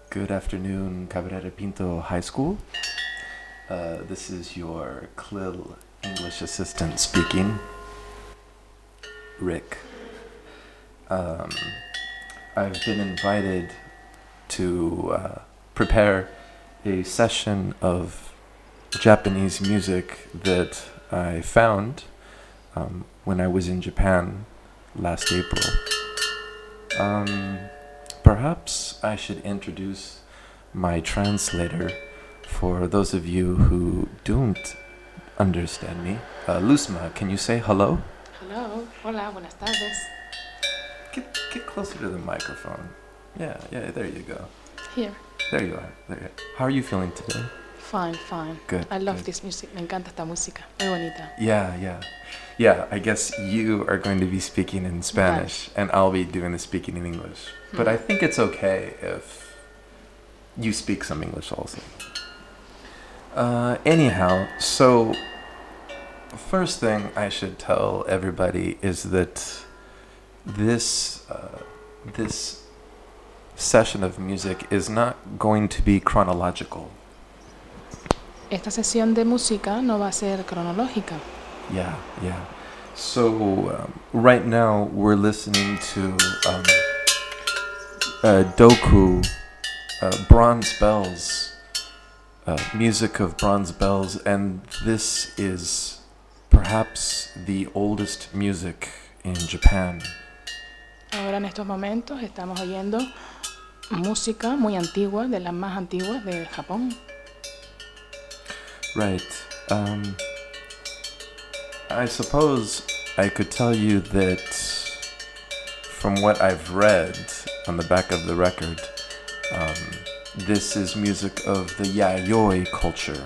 Good afternoon, Cabrera Pinto High School. This is your CLIL English assistant speaking, Rick. I've been invited to prepare a session of Japanese music that I found when I was in Japan last April. Perhaps I should introduce my translator for those of you who don't understand me. Luzma, can you say hello? Hello, hola, buenas tardes. Get closer to the microphone. Yeah, there you go. Here. There you are. There. How are you feeling today? Fine. Good. I love good. this music. Me encanta esta música. Muy bonita. Yeah, I guess you are going to be speaking in Spanish and I'll be doing the speaking in English. But I think it's okay if you speak some English also. Anyhow, so first thing I should tell everybody is that this session of music is not going to be chronological. Esta sesión de música no va a ser cronológica. Yeah. So right now we're listening to Doku, Bronze Bells, music of Bronze Bells, and this is perhaps the oldest music in Japan. Ahora en estos momentos estamos oyendo música muy antigua, de las más antiguas de Japón. Right. I suppose I could tell you that from what I've read on the back of the record, this is music of the Yayoi culture.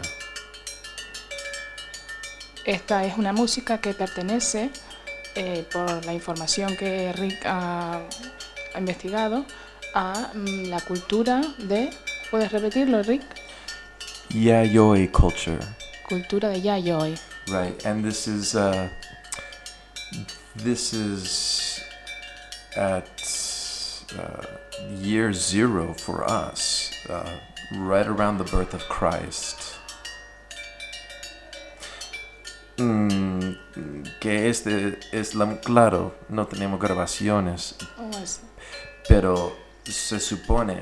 Esta es una música que pertenece, por la información que Rick ha investigado, a la cultura de... ¿Puedes repetirlo, Rick? Yayoi culture. Cultura de Yayoi. Right, and this is at year zero for us, right around the birth of Christ. Que claro, no tenemos grabaciones, pero se supone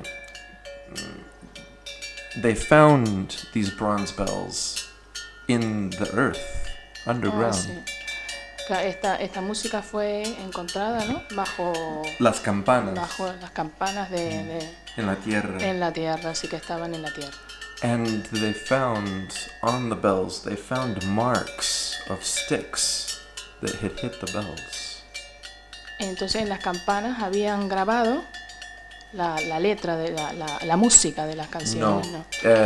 they found these bronze bells in the earth, underground. Sí. Esta música fue encontrada, ¿no? Bajo las campanas. Bajo las campanas en la tierra. En la tierra, así que estaban en la tierra. And they found on the bells, they found marks of sticks that had hit the bells. Entonces en las campanas habían grabado la letra de la música de las canciones. No.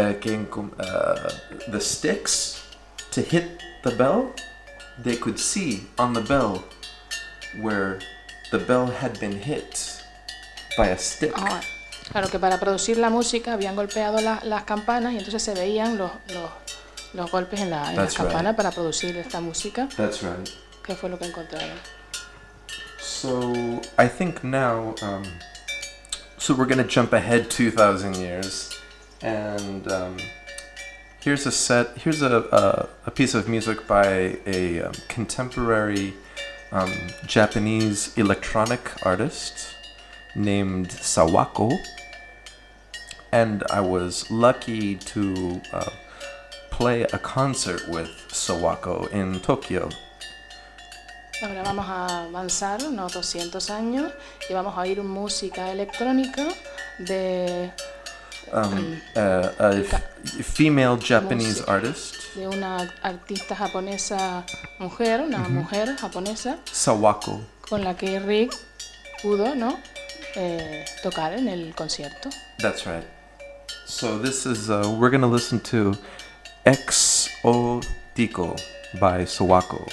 The sticks to hit the bell, they could see on the bell where the bell had been hit by a stick. Claro que para producir la música habían golpeado las campanas y entonces se veían los golpes en las campanas para producir esta música. That's right. ¿Qué fue lo que encontraron? So I think now, so we're going to jump ahead 2,000 years, and here's a piece of music by a contemporary Japanese electronic artist named Sawako, and I was lucky to play a concert with Sawako in Tokyo. Ahora vamos a avanzar unos 200 años y vamos a oír música electrónica de a female Japanese artist. De una artista japonesa mujer, una mujer japonesa. Sawako. Con la que Rick pudo, ¿no? Tocar en el concierto. That's right. So this is, we're going to listen to Exotico by Sawako.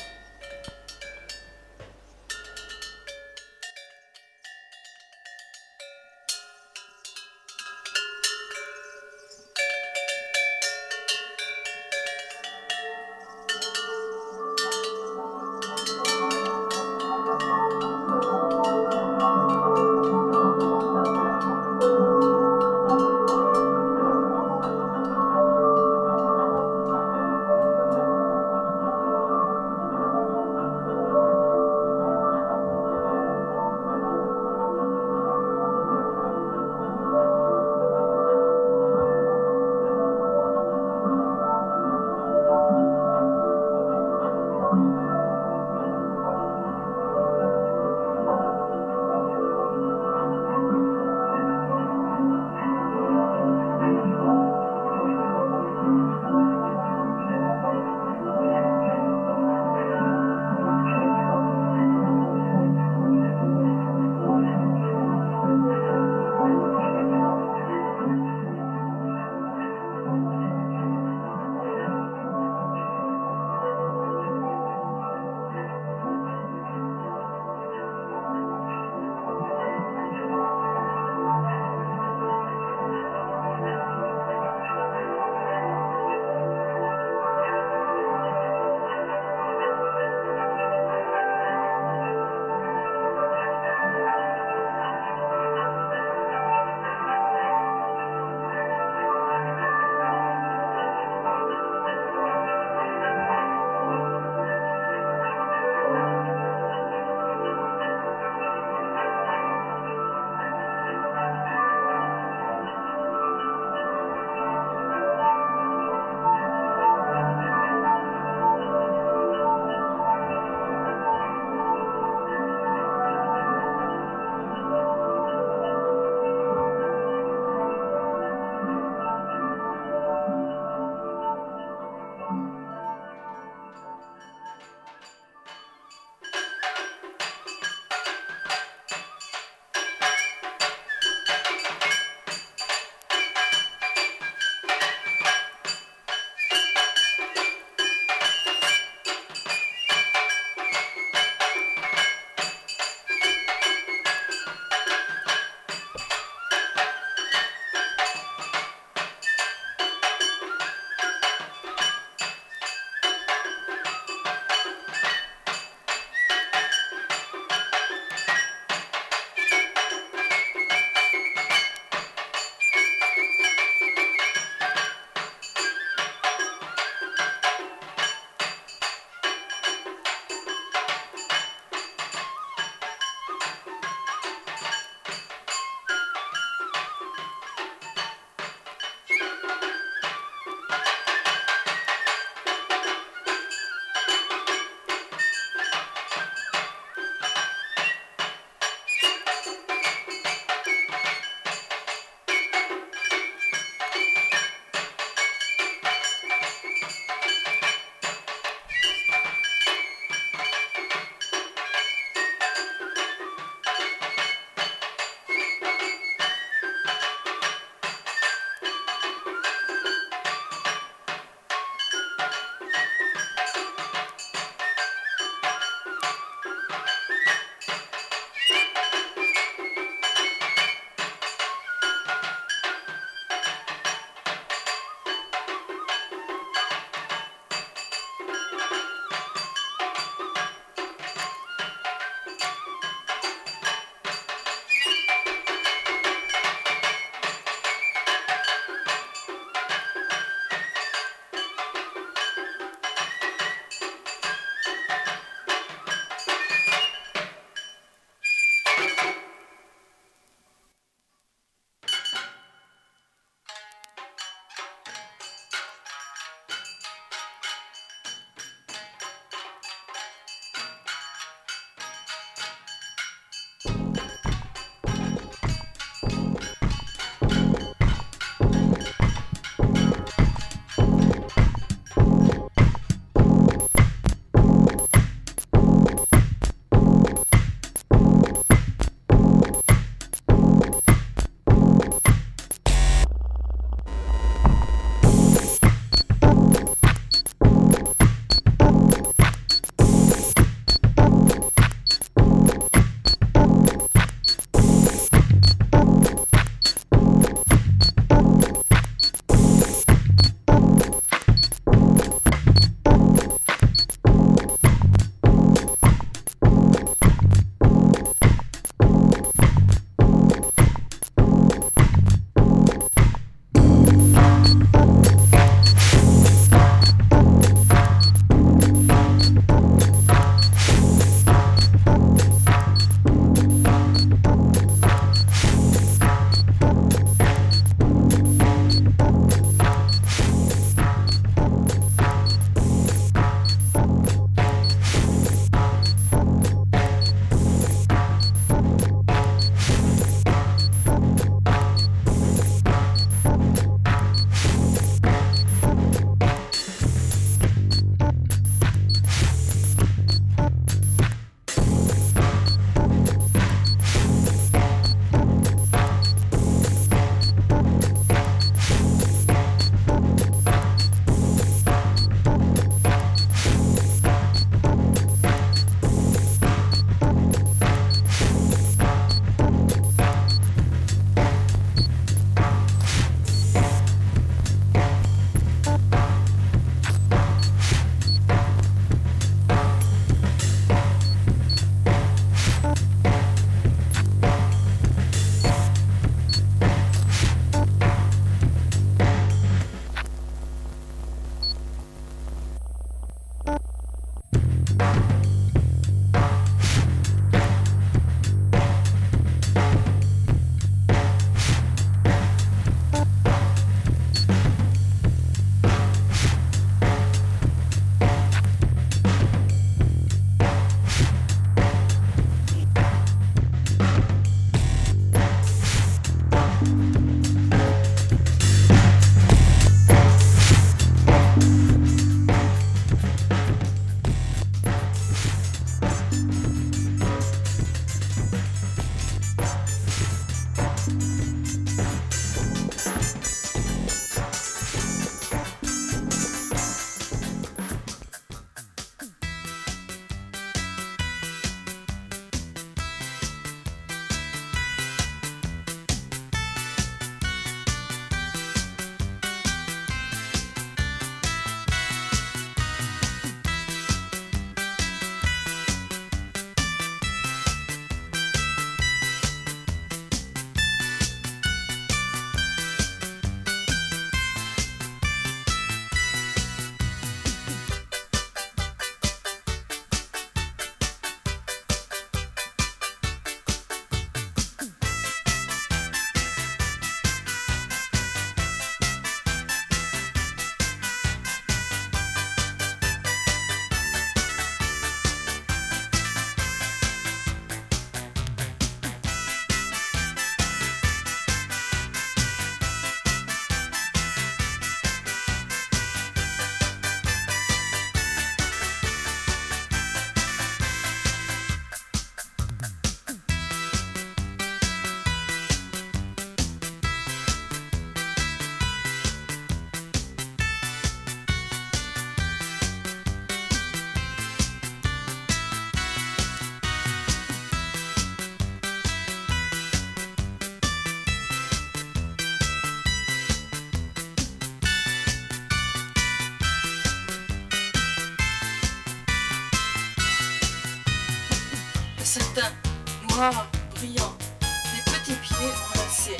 Le satin noir, brillant, les petits pieds enlacés.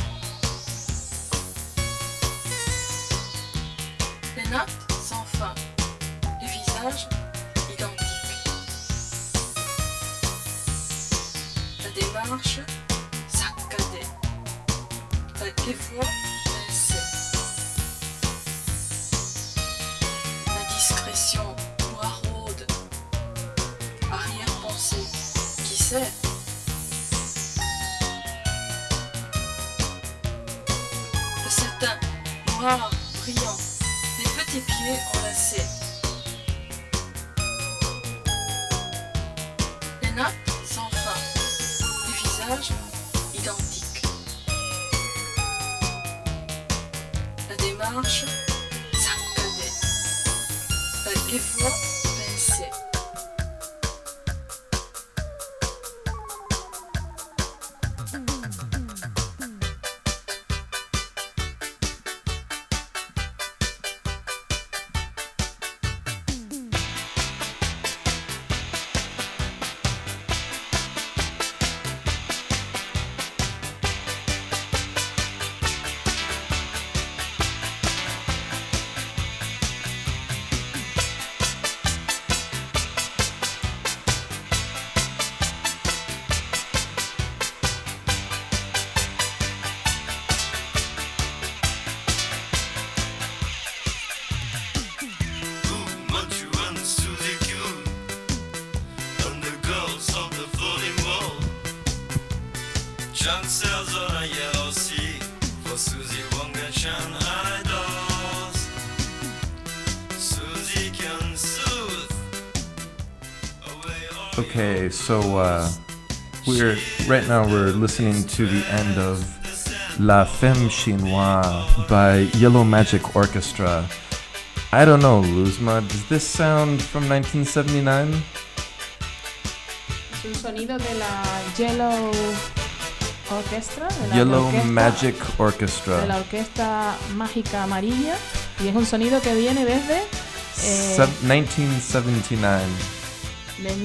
Les nattes sans fin, les visages identiques. La démarche saccadée, la dévoie baissée. La discrétion noiraude, arrière-pensée, qui sait? Le satin noir, brillant, les petits pieds enlacés. Les nappes sans fin, les visages identiques. La démarche saccadée, la dévoie baissée. Junk sails on a yellow sea for Susie Wong and Shanghai dolls. Susie can soothe away all Okay, so we're listening to the end of La Femme Chinoise by Yellow Magic Orchestra. I don't know, Luzma, does this sound from 1979? Es un sonido de la Yellow Orchestra, de la Yellow orquesta, Magic de Orchestra. la Orquesta Mágica Amarilla, y es un sonido que viene desde 1979. de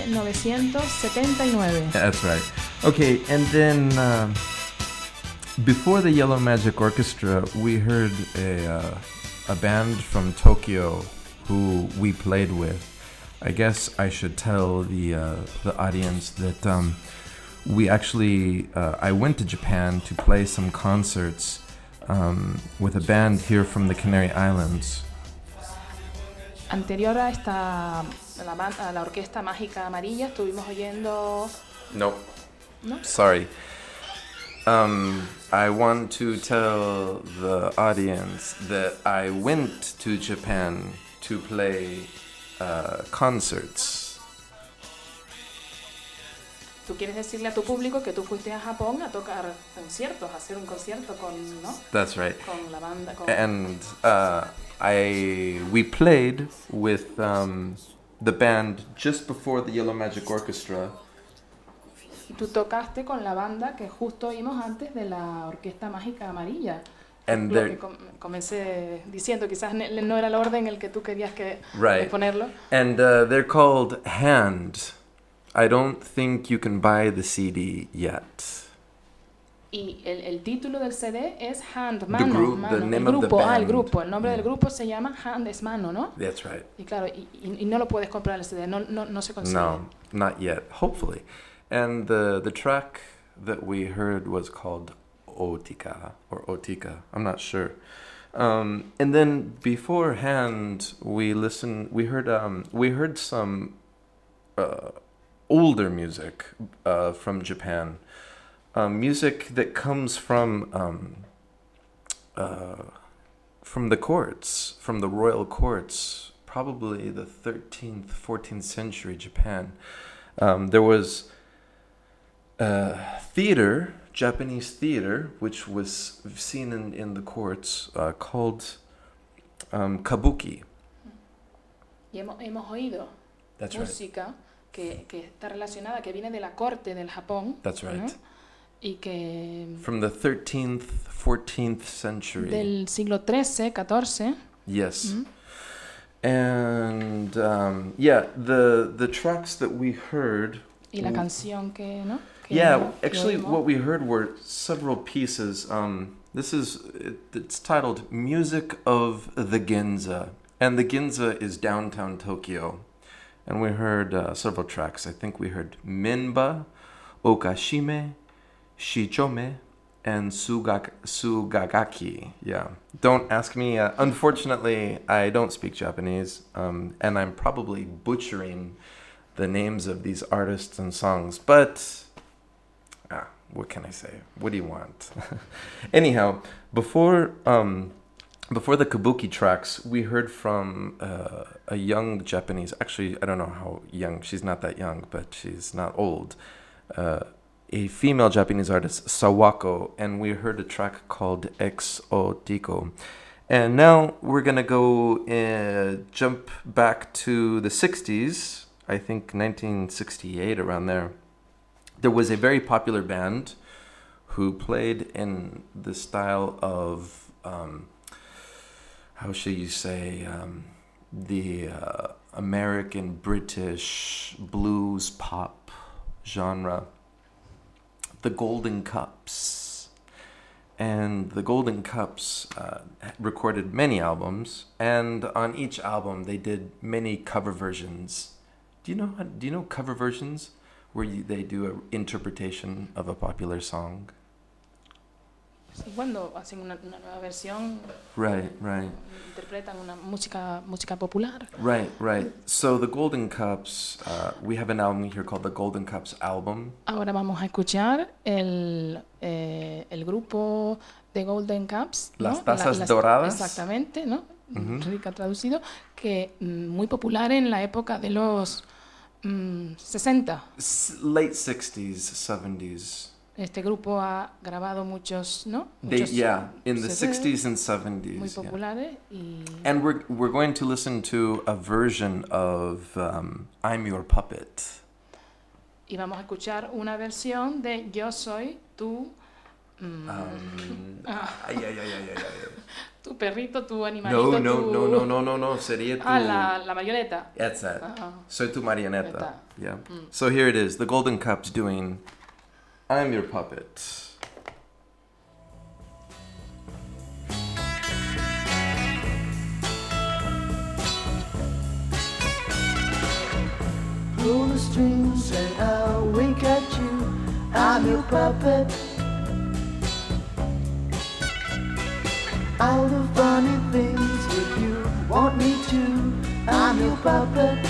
1979. That's right. Okay, and then before the Yellow Magic Orchestra, we heard a band from Tokyo who we played with. I guess I should tell the audience that we actually I went to Japan to play some concerts with a band here from the Canary Islands. Anterior a esta a la Orquesta Mágica Amarilla estuvimos oyendo. No. ¿No? Sorry. I want to tell the audience that I went to Japan to play concerts. Tú quieres decirle a tu público que tú fuiste a Japón a tocar conciertos, a hacer un concierto con, ¿no? That's right. Con la banda. And we played with the band just before the Yellow Magic Orchestra. Y tú tocaste con la banda que justo oímos antes de la Orquesta Mágica Amarilla. And Lo que comencé diciendo, quizás no era el orden en el que tú querías ponerlo. And they're called Hand. I don't think you can buy the CD yet. Y el título del CD es Hand, The mano, group, mano. the name El of the grupo, band. el grupo. El nombre del grupo se llama Hand, es mano, ¿no? That's right. Y claro, y no lo puedes comprar el CD, no se consigue. No, not yet. Hopefully. And the track that we heard was called Otika or Otika. I'm not sure. And then beforehand, we heard some older music from Japan. Music that comes from the courts, from the royal courts, probably the 13th, 14th century Japan. There was theater, Japanese theater, which was seen in the courts, called kabuki. Y hemos oído That's música que está relacionada, que viene de la corte del Japón. That's right. ¿no? Y que From the 13th, 14th century. del siglo XIII, XIV. Yes. And the tracks that we heard Y la canción que, ¿no? Que Yeah, que actually, oímos. what we heard were several pieces. It's titled "Music of the Ginza," and the Ginza is downtown Tokyo. And we heard several tracks. I think we heard Minba, Okashime, Shichome, and Sugagaki. Yeah. Don't ask me. Unfortunately, I don't speak Japanese, and I'm probably butchering the names of these artists and songs. But what can I say? What do you want? Anyhow, before the Kabuki tracks, we heard from a young Japanese. Actually, I don't know how young. She's not that young, but she's not old. A female Japanese artist, Sawako, and we heard a track called Exotico. And now we're gonna go jump back to the 60s, I think 1968, around there. There was a very popular band who played in the style of, how should you say, the American British blues pop genre. The Golden Cups. And the Golden Cups recorded many albums, and on each album they did many cover versions. Do you know cover versions where they do an interpretation of a popular song? Sí, cuando hacen una nueva versión, Right. interpretan una música popular. Right. So the Golden Cups, we have an album here called the Golden Cups album. Ahora vamos a escuchar el grupo de Golden Cups, ¿no? Las tazas doradas. Exactamente, ¿no? Rica traducido, que muy popular en la época de los 60. Late 60s, 70s. Este grupo ha grabado muchos, ¿no? In the CDs 60s and 70s. muy populares y And we're going to listen to a version of I'm Your Puppet. vamos a escuchar una versión de Yo soy tu tu perrito, tu animalito, No. Sería tu... la marioneta. That's it. Soy tu marioneta. Marioneta. Yeah. So here it is. The Golden Cups doing I'm Your Puppet. Pull the strings and I'll wink at you. I'm your puppet. I'll do funny things if you want me to. I'm your puppet.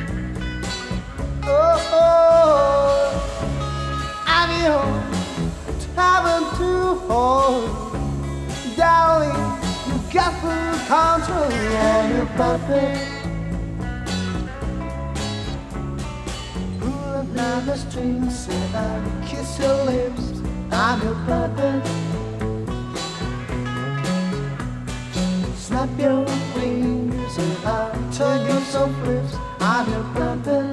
Oh, I'm your tavern to hold. Darling, you got full control. I'm your puppet. Pull up now the strings and I'll kiss your lips. I'm your puppet. Snap your fingers and I'll turn you some flips. I'm your puppet.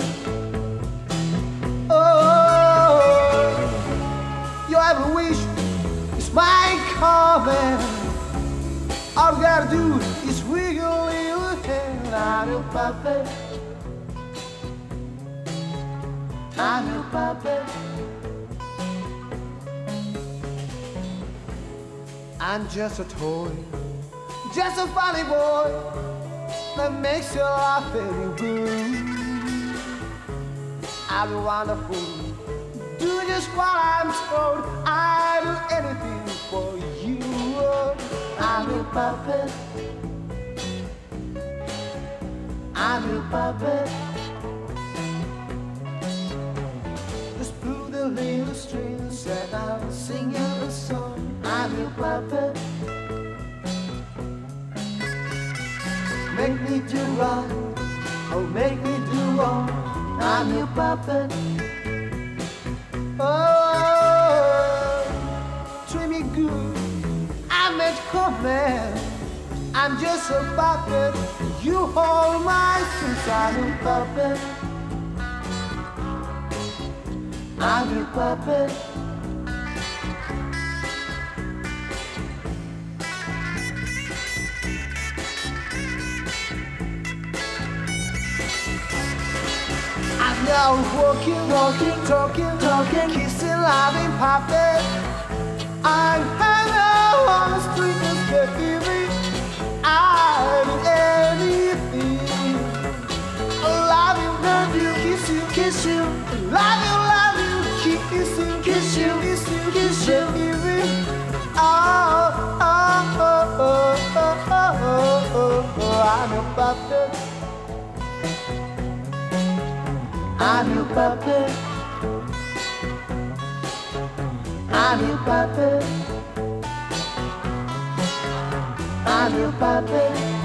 Oh, your every wish is my command. All you gotta do is wiggle your hand. I'm your puppet. I'm your puppet. I'm just a toy, just a funny boy that makes you laugh very good. I'll be wonderful, do just what I'm told. I'll do anything for you. I'm your puppet. I'm your puppet. Just pull the little strings and I'll sing you a song. I'm your puppet. Make me do right, or make me do wrong. I'm your puppet. Oh, treat me good. I'm at command. I'm just a puppet. You hold my strings. I'm your puppet. I'm your puppet. I'm out walking, walking, talking, talking, kissing, loving, popping. I'm hanging on the street, just baby. I need anything. Love you, kiss you, love you, kiss you, kiss you, kiss you, kiss you, baby. Oh, oh, oh, oh, oh, oh, oh, oh, I'm your puppet. I'm your puppet. I'm your puppet. I'm your puppet.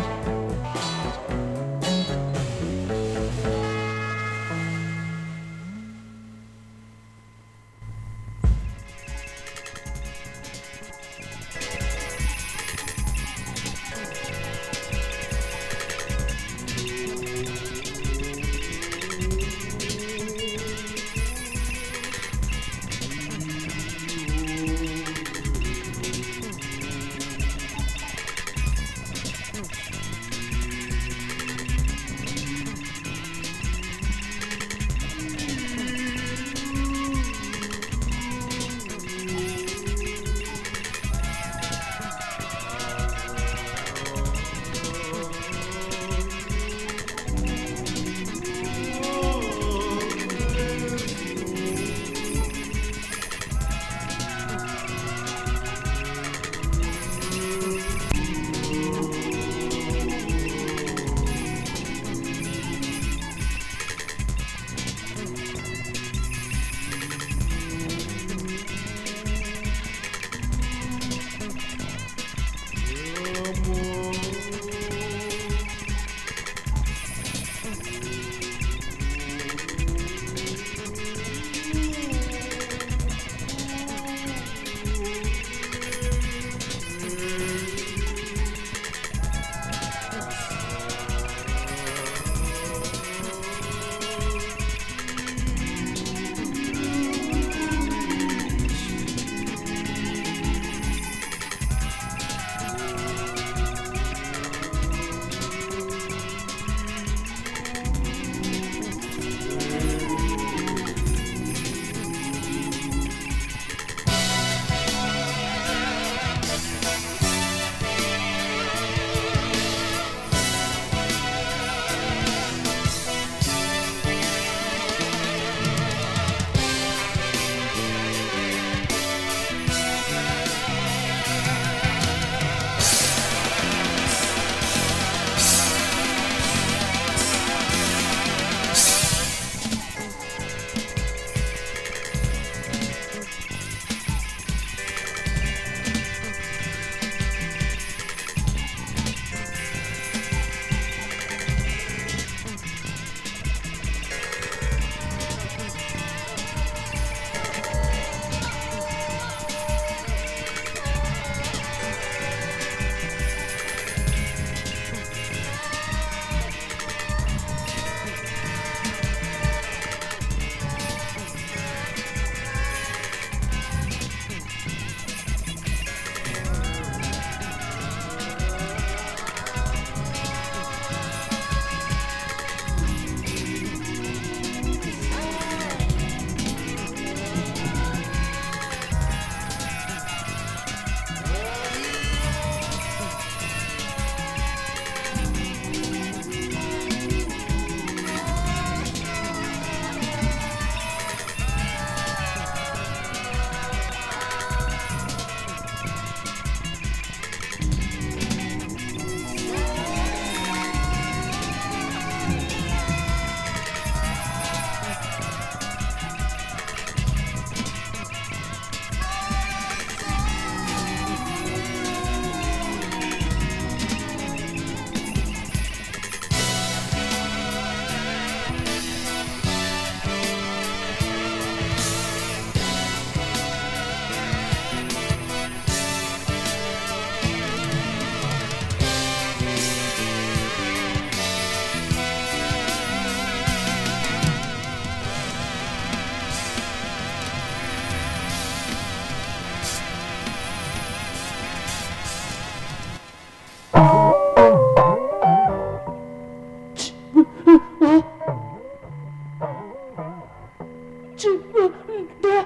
自分で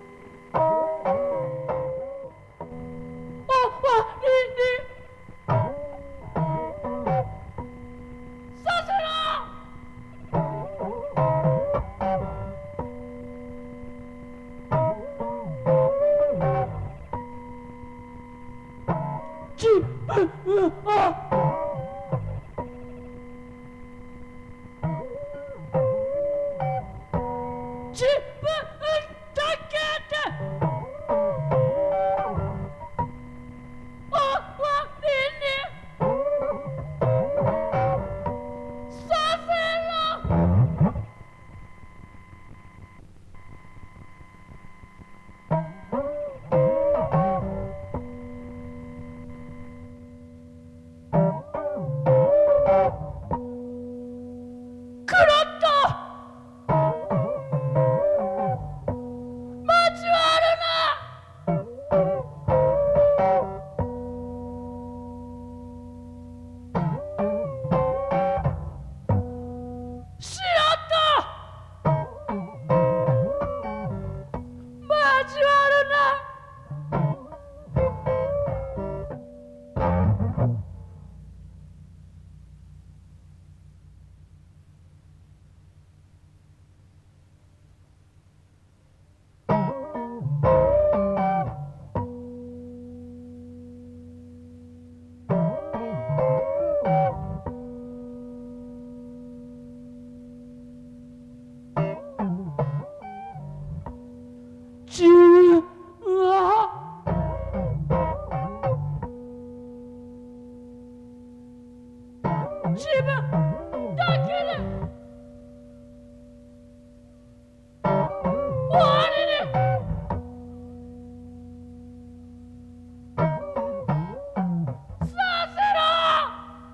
終わりにさせろ。自分を自分だけで終わりにさせろ。クロット交わるな。シアト交わるな。自分は自分だけで終わりにさせろ。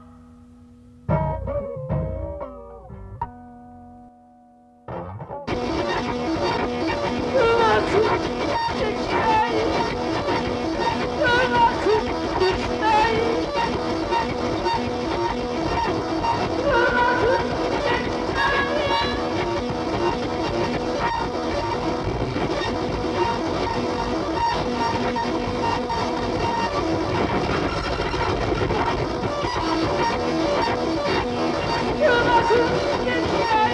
うまくできない。うまくできない。うまくできない。うまくできない。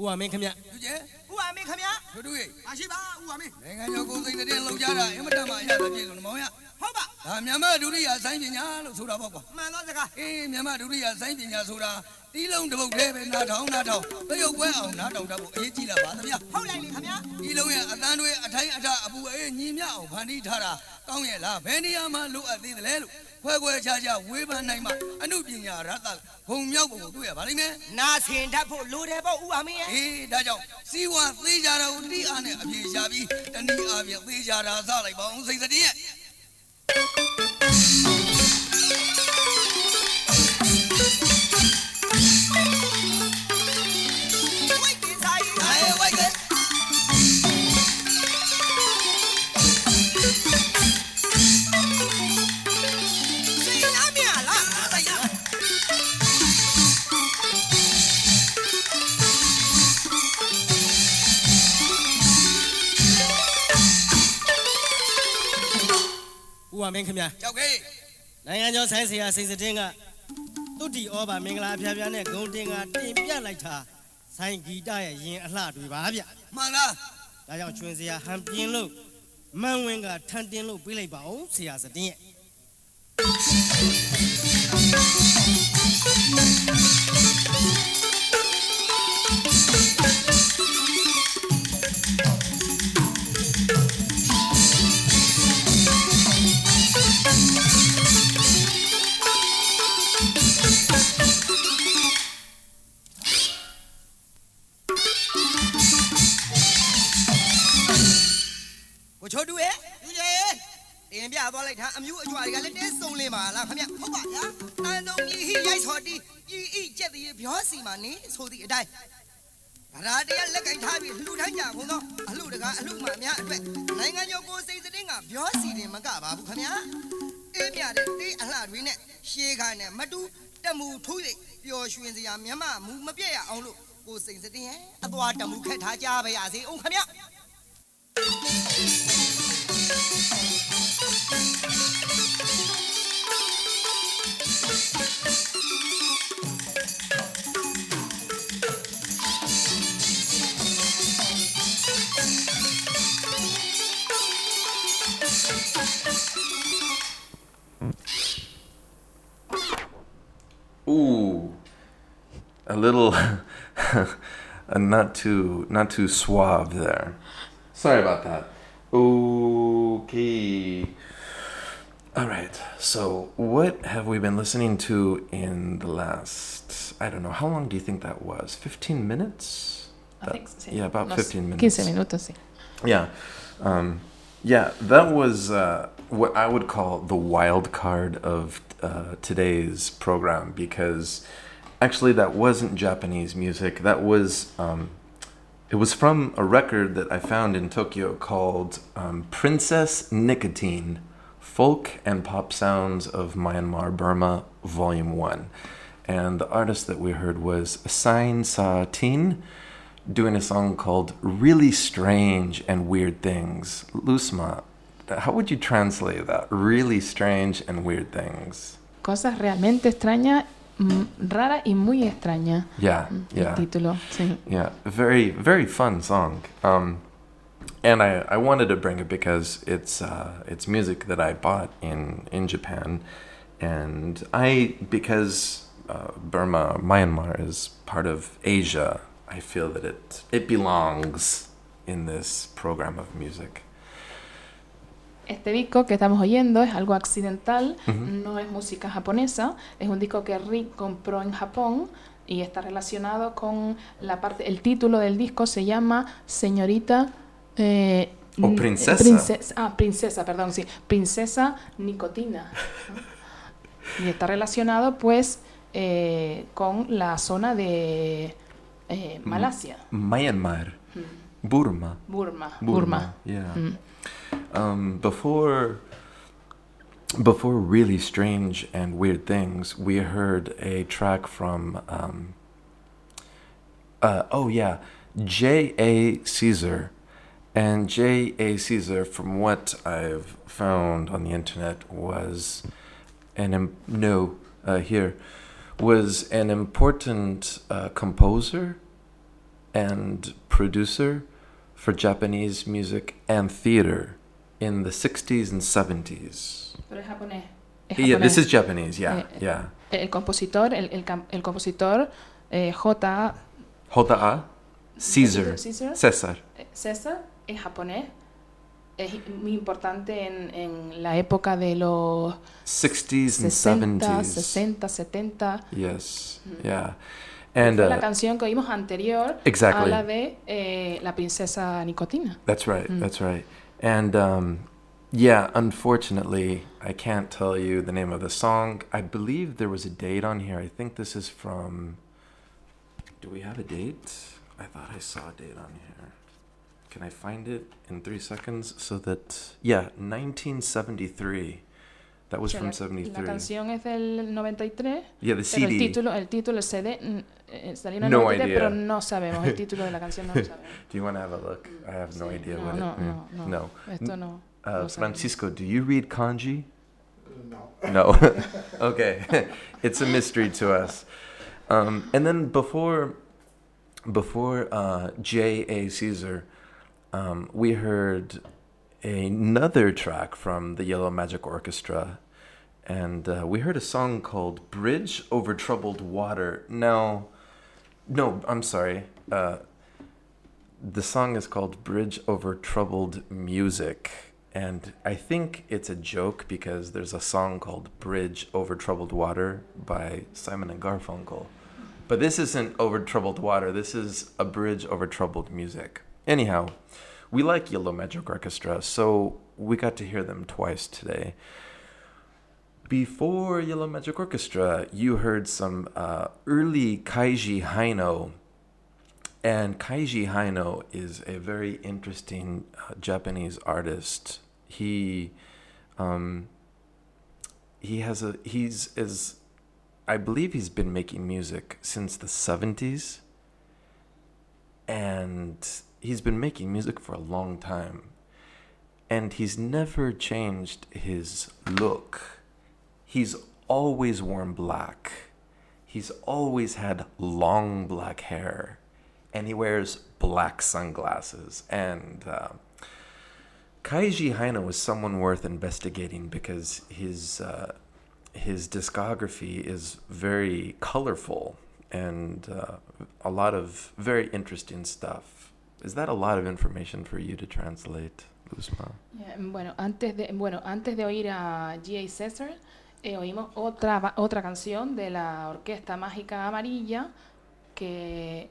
ဦးဝမင်းခင်ဗျလူကျဲဥပါမင်းခင်ဗျာတို့တို့ရဲ့မရှိပါဥပါမင်းနိုင်ငံကျော်ကိုစိတ်တဲ့လောက်ကြတာအင်မတန်မှအရသာပြည့်စုံတယ်မောင်ရဟုတ်ပါဒါမြန်မာဒုတိယစိုင်းပညာလို့ဆိုတာပေါ့ကွာမှန်တော့စကားအေးမြန်မာဒုတိယစိုင်းပညာဆိုတာတီးလုံးတစ်ပုတ်တည်းပဲနားထောင်တရုတ်ပွဲအောင်နားထောင်တတ်ဖို့အရေးကြီးလာပါသဗျာဟုတ်လိုက်လေခင်ဗျာတီးလုံးရဲ့အတန်းတွေအထိုင်းအထအပူအေးညီမြအောင်ဖန်တီးထားတာကောင်းရဲ့လားဘယ်နေရာမှာလိုအပ်သေးတယ်လဲလို့ခွဲခြားဝေးပန်းနိုင်မှအမှုပညာရတဘုံမြောက်ပုံကိုတွေ့ရပါလိမ့်မယ်နာဆင်တတ်ဖို့လိုတယ်ပေါ့ဥပါမင်းရဲ့အေးဒါကြောင့်စီဝါသေးကြတာကိုတီးအားနဲ့အပြေရှာပြီးတနည်းအားဖြင့်သေးကြတာစလိုက်ပါအောင်စိတ်စတဲ့ရဲ့ဝိတ်တင်စားရင်အေးဝိုက်ကစိတ်လားမြလားလိုက်ရဦးဝမင်းခင်ဗျကြောက်ခေးနိုင်ငံကျော်ဆိုင်းဆရာစိန်စတင်းကတုတ်တီဩဘာမင်္ဂလာဖျားဖျားနဲ့ဂုံတင်ကတင်ပြလိုက်တာဆိုင်းဂီတရဲ့ရင်အလှတွေပါဗျမှန်လားဒါကြောင့်ချွင်စရာဟန်ပြင်းလို့မန်းဝင်းကထန်တင်းလို့ပြေးလိုက်ပါအောင်ဆရာစတင်းရဲ့ကိုချိုတူရဲ့လူကြီးတင်ပြသွားလိုက်တာအမျိုးအကြွားတွေကလည်းတင်းစုံလင်းပါလားခင်ဗျဟုတ်ပါဗျာတန်တုံမြည်ဟိရိုက်စော်တီဤကျက်တည်းပြောစီမှာနေဆိုသည့်အတိုင်းဗရာတရားလက်ကင်ထားပြီးလှူထိုင်းကြကုန်တော့အလှတကားအလှမှအများအတွက်နိုင်ငံကျော်ကိုစိတ်စတင်းကပြောစီတယ်မကပါဘူးခင်ဗျာအေးမြတဲ့တေးအလှတွေနဲ့ရှေးခိုင်းနဲ့မတူတက်မှုထိုး၍ပျော်ရွှင်စရာမျက်မှမူမပြည့်ရအောင်လို့ကိုစိတ်စတင်းရဲ့အသွားတမှုခက်ထားကြပါရစေအောင်ခင်ဗျ Ooh, a little not too suave there. Sorry about that. Okay. All right. So, what have we been listening to in the last? I don't know. How long do you think that was? 15 minutes? I think so. Yeah, about 15 minutes. 15 minutos, sí. Yeah. Yeah, that was what I would call the wild card of today's program, because actually that wasn't Japanese music. That was it was from a record that I found in Tokyo called Princess Nicotine: Folk and Pop Sounds of Myanmar, Burma, Volume 1. And the artist that we heard was Sain Sa Tin, doing a song called Really Strange and Weird Things. Lusma, how would you translate that? Really Strange and Weird Things. Cosas realmente extrañas, rara y muy extraña. Yeah, yeah. El título, sí. Yeah, very, very fun song. And I wanted to bring it because it's music that I bought in Japan. And because Burma, Myanmar is part of Asia, I feel that it belongs in this program of music. Este disco que estamos oyendo es algo accidental, no es música japonesa, es un disco que Rick compró en Japón y está relacionado con la parte, el título del disco se llama Señorita... o Princesa. Princesa, perdón, sí, Princesa Nicotina. Y está relacionado pues con la zona de Malasia. Myanmar. Burma. Yeah. Before Really Strange and Weird Things, we heard a track from J.A. Caesar. And J.A. Caesar, from what I've found on the internet, was an important composer and producer for Japanese music and theater in the 60s and 70s. Pero es japonés. Yeah, this is Japanese, yeah, Eh, yeah. El compositor, el compositor J. J.A. Caesar. Caesar. César. César es japonés. Es muy importante en la época de los 60s and 60, 70s. 60, 70. Yes, yeah. And Fue la canción que oímos anterior exactly. a la de la princesa Nicotina. That's right, that's right. And yeah, unfortunately, I can't tell you the name of the song. I believe there was a date on here. I think this is from... Do we have a date? I thought I saw a date on here. Can I find it in 3 seconds? So that... Yeah, 1973. That was from La 73. canción es del 93. Yeah, the Pero CD. el título, el CD salió en el No 93, idea. pero no sabemos. El título de la canción no lo sabemos. Do you want to have a look? I have no idea what it... No. Esto no. Francisco, do you read kanji? No. No. Okay. It's a mystery to us. And then before J.A. Caesar, we heard another track from the Yellow Magic Orchestra, and we heard a song called Bridge Over Troubled Water. No, I'm sorry. The song is called Bridge Over Troubled Music. And I think it's a joke because there's a song called Bridge Over Troubled Water by Simon and Garfunkel. But this isn't Over Troubled Water. This is a bridge over troubled music. Anyhow, we like Yellow Magic Orchestra, so we got to hear them twice today. Before Yellow Magic Orchestra, you heard some early Kaiji Haino. And Kaiji Haino is a very interesting Japanese artist. He's I believe he's been making music since the 70s. And he's been making music for a long time. And he's never changed his look. He's always worn black. He's always had long black hair. And he wears black sunglasses. And Kaiji Haino is someone worth investigating because his discography is very colorful and a lot of very interesting stuff. Is that a lot of information for you to translate, Luzma? Bueno, antes de oír a J.A. Caesar, oímos otra canción de la Orquesta Mágica Amarilla que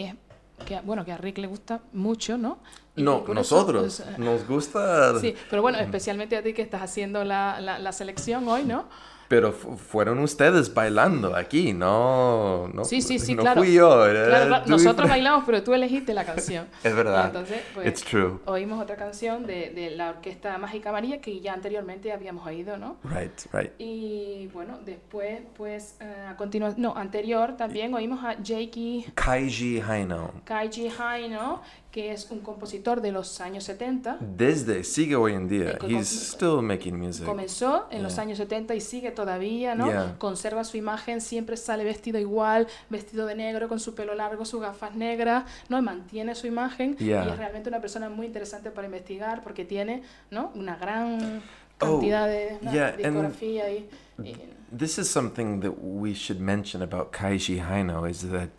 a Rick le gusta mucho, ¿no? No, nosotros nos gusta. Sí, pero bueno, especialmente a ti que estás haciendo la selección hoy, ¿no? Pero fueron ustedes bailando aquí, no sí, no claro. fui yo. Claro, nosotros bailamos, pero tú elegiste la canción. Es verdad. Entonces, pues, It's true. Oímos otra canción de la Orquesta Mágica María que ya anteriormente habíamos oído, ¿no? Right. Y bueno, después, pues, anterior también oímos a Kaiji Haino. Kaiji Haino, que es un compositor de los años 70. Sigue hoy en día. He's still making music. Comenzó en los años 70 y sigue todavía, ¿no? Yeah. Conserva su imagen, siempre sale vestido igual, vestido de negro, con su pelo largo, sus gafas negras, ¿no? Y mantiene su imagen. Yeah. Y es realmente una persona muy interesante para investigar porque tiene, ¿no? Una gran cantidad de discografía. This is something that we should mention about Kaiji Haino is that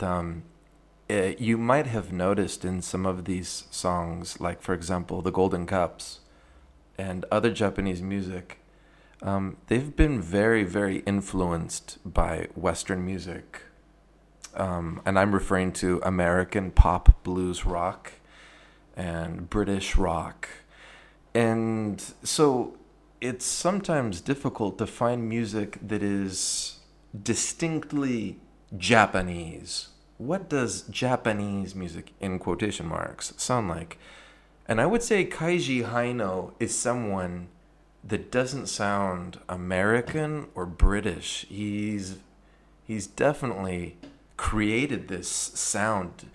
you might have noticed in some of these songs, like, for example, the Golden Cups and other Japanese music, they've been very, very influenced by Western music. And I'm referring to American pop, blues, rock, and British rock. And so it's sometimes difficult to find music that is distinctly Japanese. What does Japanese music, in quotation marks, sound like? And I would say Kaiji Haino is someone that doesn't sound American or British. He's definitely created this sound.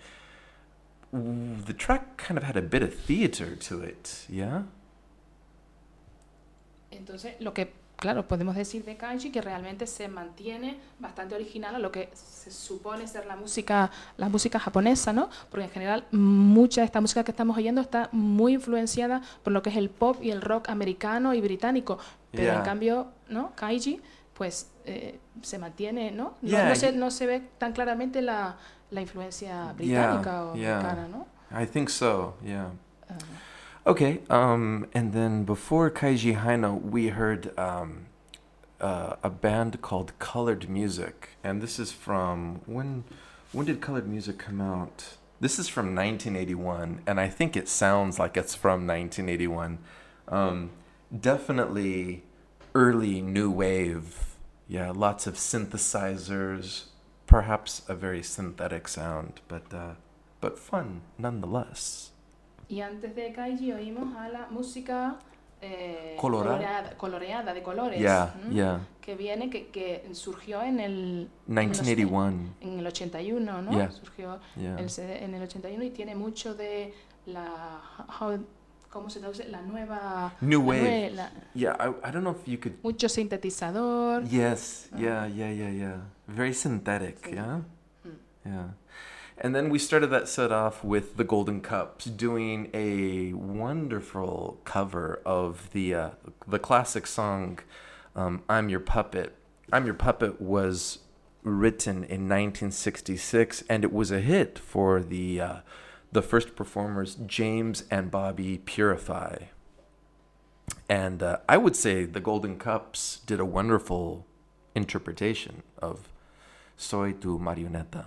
The track kind of had a bit of theater to it, yeah? Entonces, lo que claro, podemos decir de Kaiji que realmente se mantiene bastante original a lo que se supone ser la música japonesa, ¿no? Porque en general mucha de esta música que estamos oyendo está muy influenciada por lo que es el pop y el rock americano y británico, pero en cambio, ¿no? Kaiji, pues se mantiene, ¿no? No se ve tan claramente la influencia británica o americana, ¿no? I think so, yeah. Okay, and then before Kaiji Haino, we heard a band called Colored Music, and this is from when did Colored Music come out? This is from 1981, and I think it sounds like it's from 1981. Definitely early new wave. Yeah, lots of synthesizers, perhaps a very synthetic sound, but fun nonetheless. Y antes de Kaiji oímos a la música coloreada, de colores, que viene, que surgió en el 1981. En el 81, ¿no? Surgió el CD en el 81 y tiene mucho de ¿cómo se traduce? La nueva... New Wave. I don't know if you could... Mucho sintetizador. Yes, yeah. Very synthetic, yeah? Yeah. And then we started that set off with the Golden Cups doing a wonderful cover of the classic song I'm Your Puppet. I'm Your Puppet was written in 1966, and it was a hit for the first performers, James and Bobby Purify. And I would say the Golden Cups did a wonderful interpretation of Soy Tu Marioneta.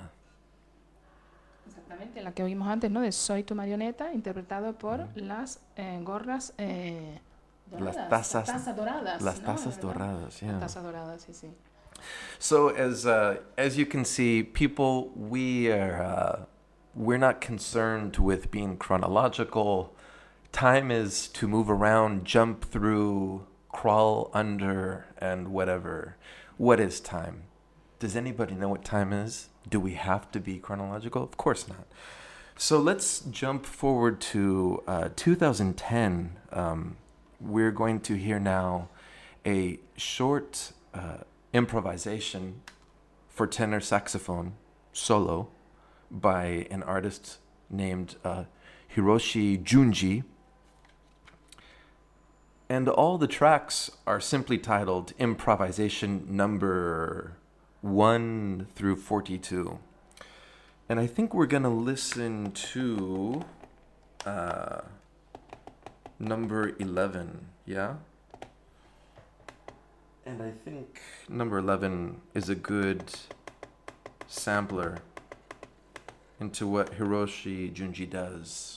La que oímos antes, ¿no? De Soy Tu Marioneta, interpretado por las gorras doradas. Las tazas doradas. Las tazas doradas, yeah. Las tazas doradas, sí. So as you can see, people, we're not concerned with being chronological. Time is to move around, jump through, crawl under, and whatever. What is time? Does anybody know what time is? Do we have to be chronological? Of course not. So let's jump forward to 2010. We're going to hear now a short improvisation for tenor saxophone solo by an artist named Hiroshi Junji. And all the tracks are simply titled Improvisation Number 1 through 42. And I think we're going to listen to number 11, yeah? And I think number 11 is a good sampler into what Hiroshi Junji does.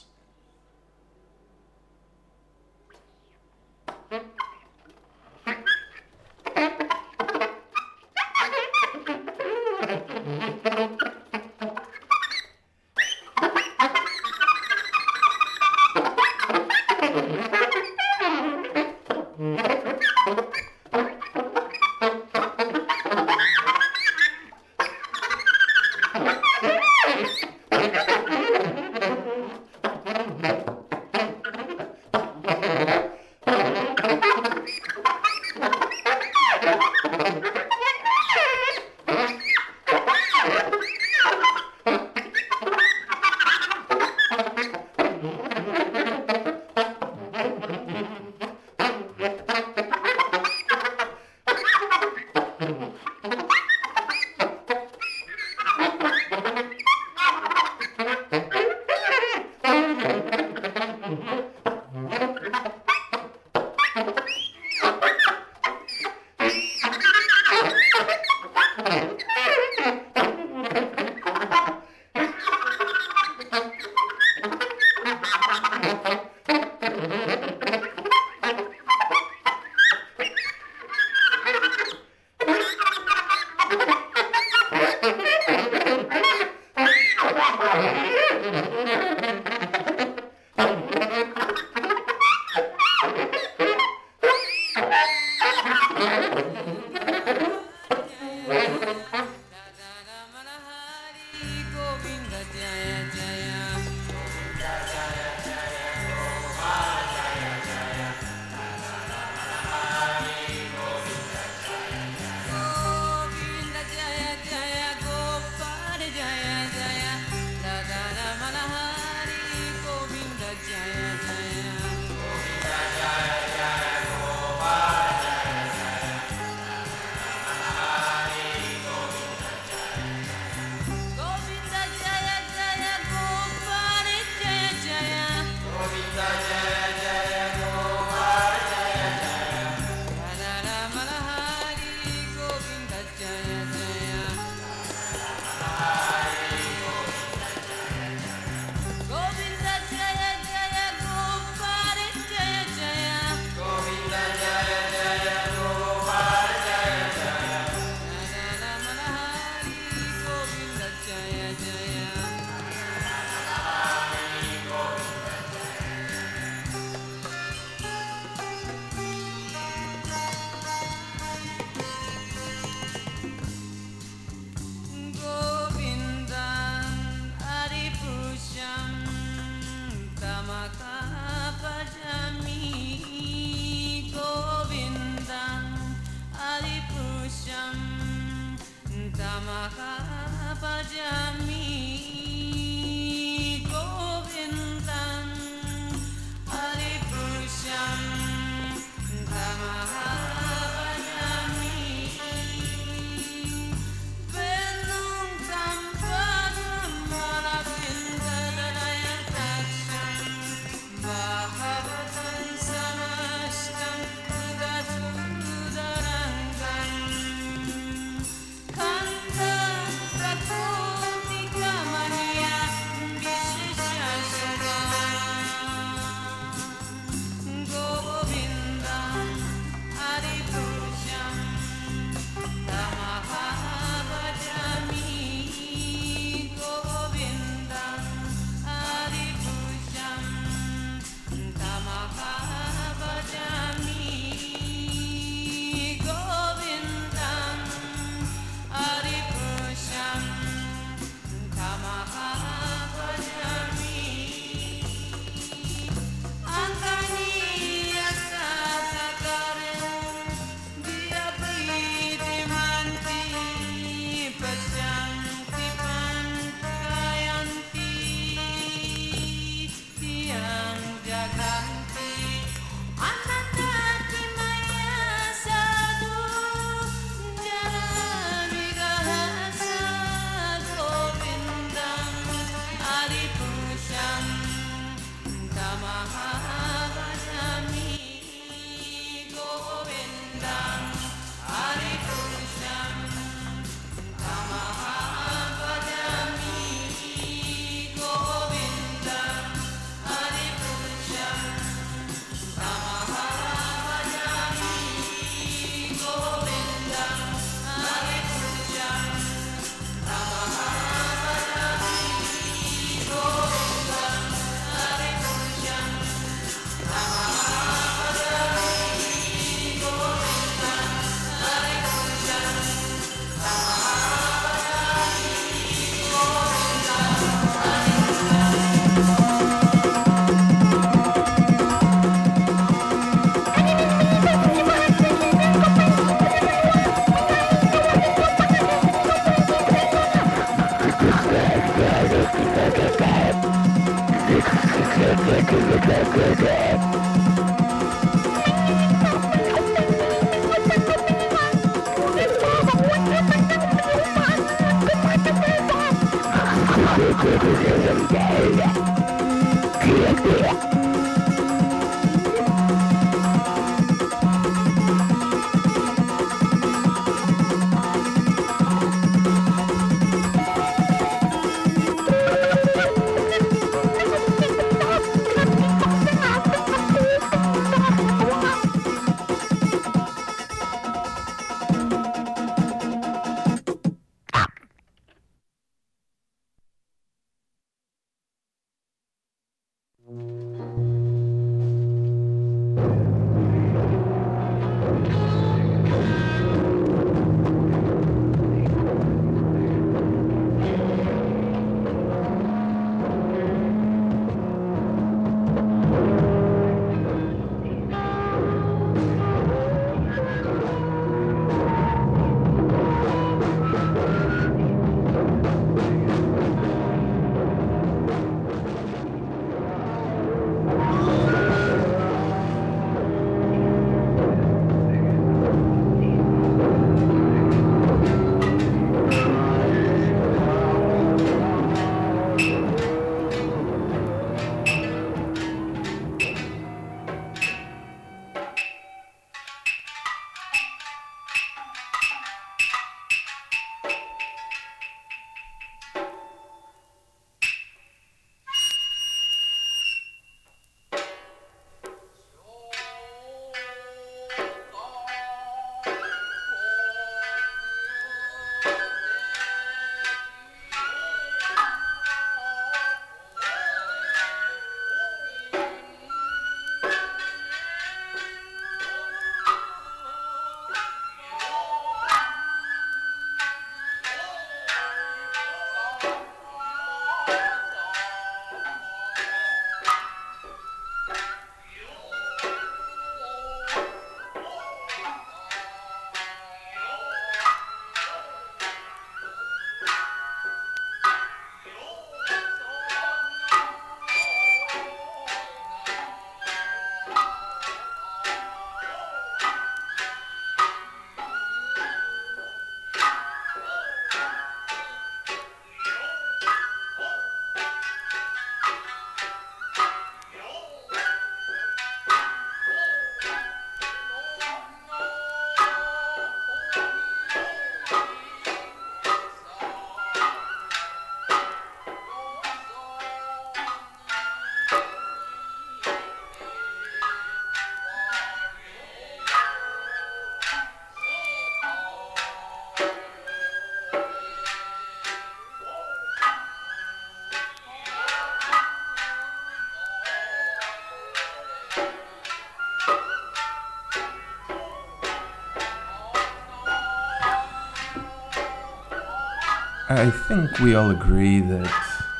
I think we all agree that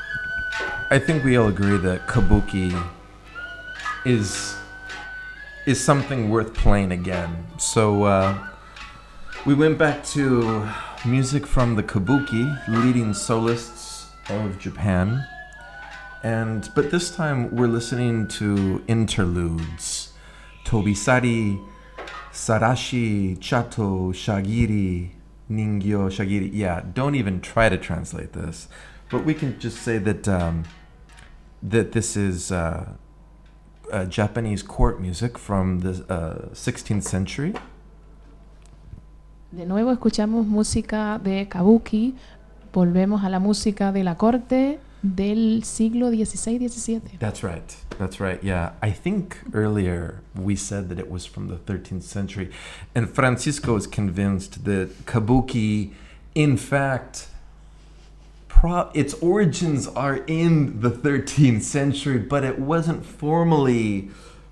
kabuki is something worth playing again. So we went back to music from the kabuki leading solists of Japan, but this time we're listening to interludes. Tobisari, Sarashi, Chato, Shagiri, Ningyo, Shagiri. Yeah, don't even try to translate this, but we can just say that that this is Japanese court music from the 16th century. De nuevo escuchamos música de kabuki, volvemos a la música de la corte del siglo XVI-XVII. That's right, yeah. I think earlier we said that it was from the 13th century, and Francisco is convinced that kabuki, in fact, its origins are in the 13th century, but it wasn't formally,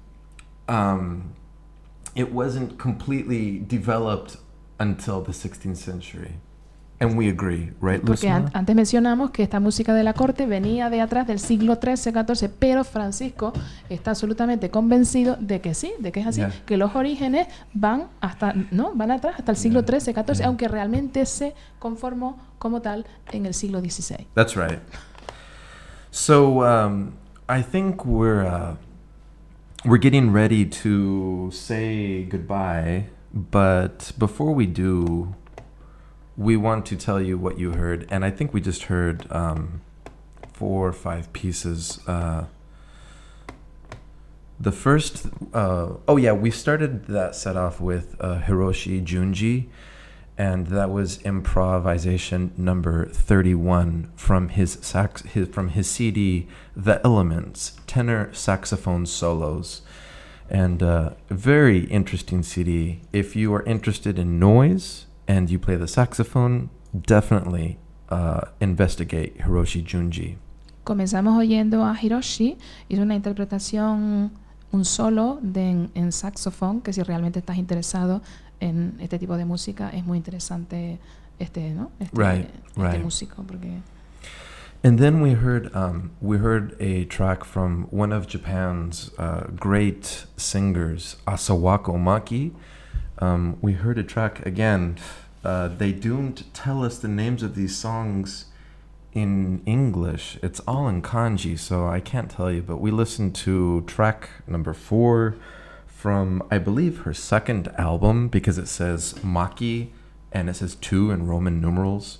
it wasn't completely developed until the 16th century. And we agree, right, Porque Lucina? antes mencionamos que esta música de la corte venía de atrás del siglo XIII-XIV, pero Francisco está absolutamente convencido de que sí, de que es así, Yeah. que los orígenes van atrás hasta el siglo XIII-XIV, Yeah. aunque realmente se conformó como tal en el siglo XVI. That's right. So I think we're getting ready to say goodbye, but before we do, we want to tell you what you heard, and I think we just heard 4 or 5 pieces. The first, we started that set off with Hiroshi Junji, and that was improvisation number 31 from his CD, The Elements, tenor saxophone solos. And very interesting CD. If you are interested in noise and you play the saxophone, definitely investigate Hiroshi Junji. Comenzamos oyendo a Hiroshi, hizo una interpretación, un solo en saxofón, que si realmente estás interesado en este tipo de música, es muy interesante este músico, porque... And then we heard a track from one of Japan's great singers, Asawako Maki. We heard a track again. They don't tell us the names of these songs in English. It's all in kanji, so I can't tell you. But we listened to track number 4 from, I believe, her second album, because it says Maki and it says 2 in Roman numerals.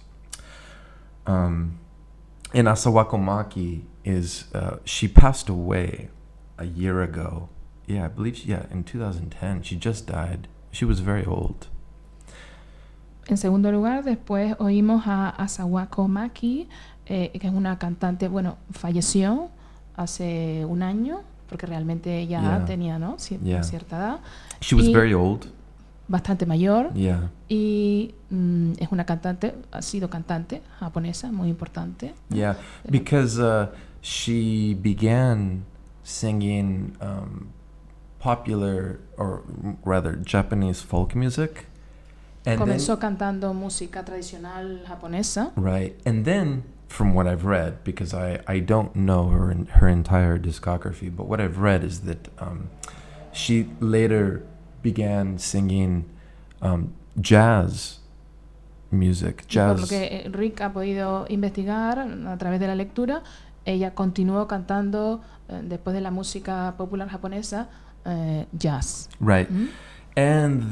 And Asawako Maki is, she passed away a year ago. Yeah, I believe, in 2010. She just died. She was very old. En segundo lugar, después oímos a Asawako Maki, que es una cantante, falleció hace un año, porque realmente ya tenía, cierta edad. She was very old. Bastante mayor. Yeah. Y es una cantante, ha sido cantante japonesa, muy importante. Yeah, because she began singing popular, or rather Japanese folk music. And comenzó cantando música tradicional japonesa. Right. And then, from what I've read, because I don't know her entire discography, but what I've read is that she later began singing jazz music. Por lo que Rick ha podido investigar a través de la lectura, ella continuó cantando después de la música popular japonesa jazz. Right. And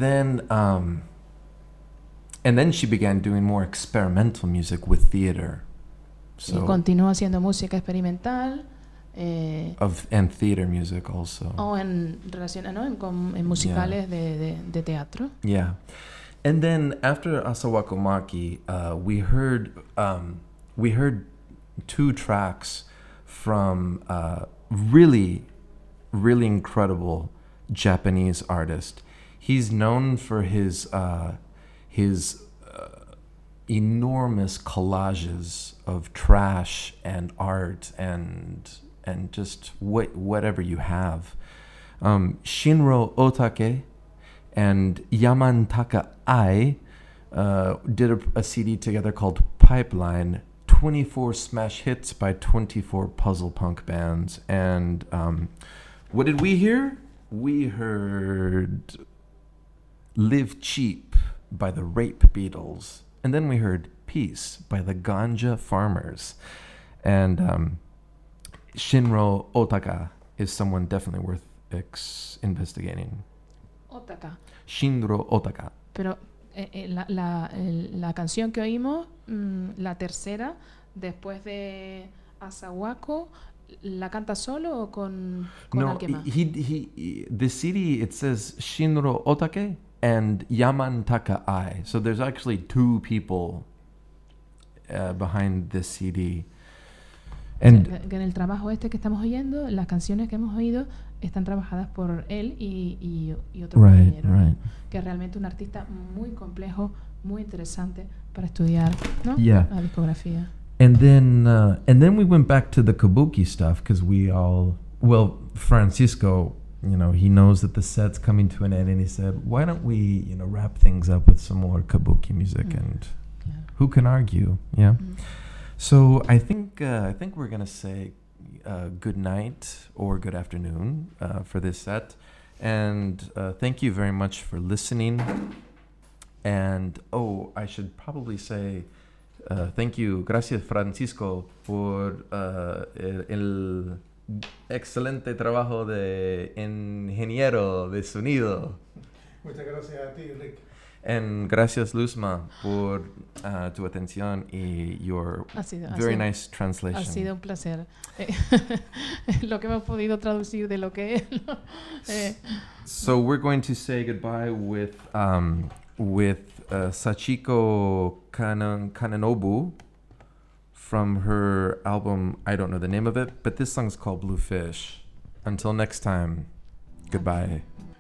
then she began doing more experimental music with theater. Y continuó haciendo música experimental. And theater music also. O en musicales de teatro. Yeah. And then after Asawako Maki, we heard 2 tracks from really, really incredible Japanese artist. He's known for his enormous collages of trash and art and just whatever you have. Shinro Otake and Yamantaka Ai did a CD together called pipeline 24 smash hits by 24 puzzle punk bands. And what did we hear? We heard Live Cheap by the Rape Beatles. And then we heard Peace by the Ganja Farmers. And Shinro Otaka is someone definitely worth investigating. Otaka. Shinro Otaka. Pero la canción que oímos, la tercera, después de Asawako, ¿la canta solo o con alguien más? The CD, it says Shinro Otake and Yamantaka Ai. So there's actually two people behind this CD. And que en el trabajo este que estamos oyendo, las canciones que hemos oído están trabajadas por él y otro compañero, right. que es realmente un artista muy complejo, muy interesante para estudiar, ¿no? Yeah. La discografía. And then we went back to the kabuki stuff because Francisco, he knows that the set's coming to an end, and he said, why don't we, wrap things up with some more kabuki music? And who can argue? Yeah. So I think we're gonna say good night or good afternoon for this set, and thank you very much for listening. And I should probably say thank you, gracias Francisco por el excelente trabajo de ingeniero de sonido. Muchas gracias a ti, Rick. And gracias, Luzma, por tu atención y your very nice translation. Ha sido un placer. Lo que hemos podido traducir de lo que es. So we're going to say goodbye with Sachiko Kananobu from her album, I don't know the name of it, but this song's called Blue Fish. Until next time, goodbye.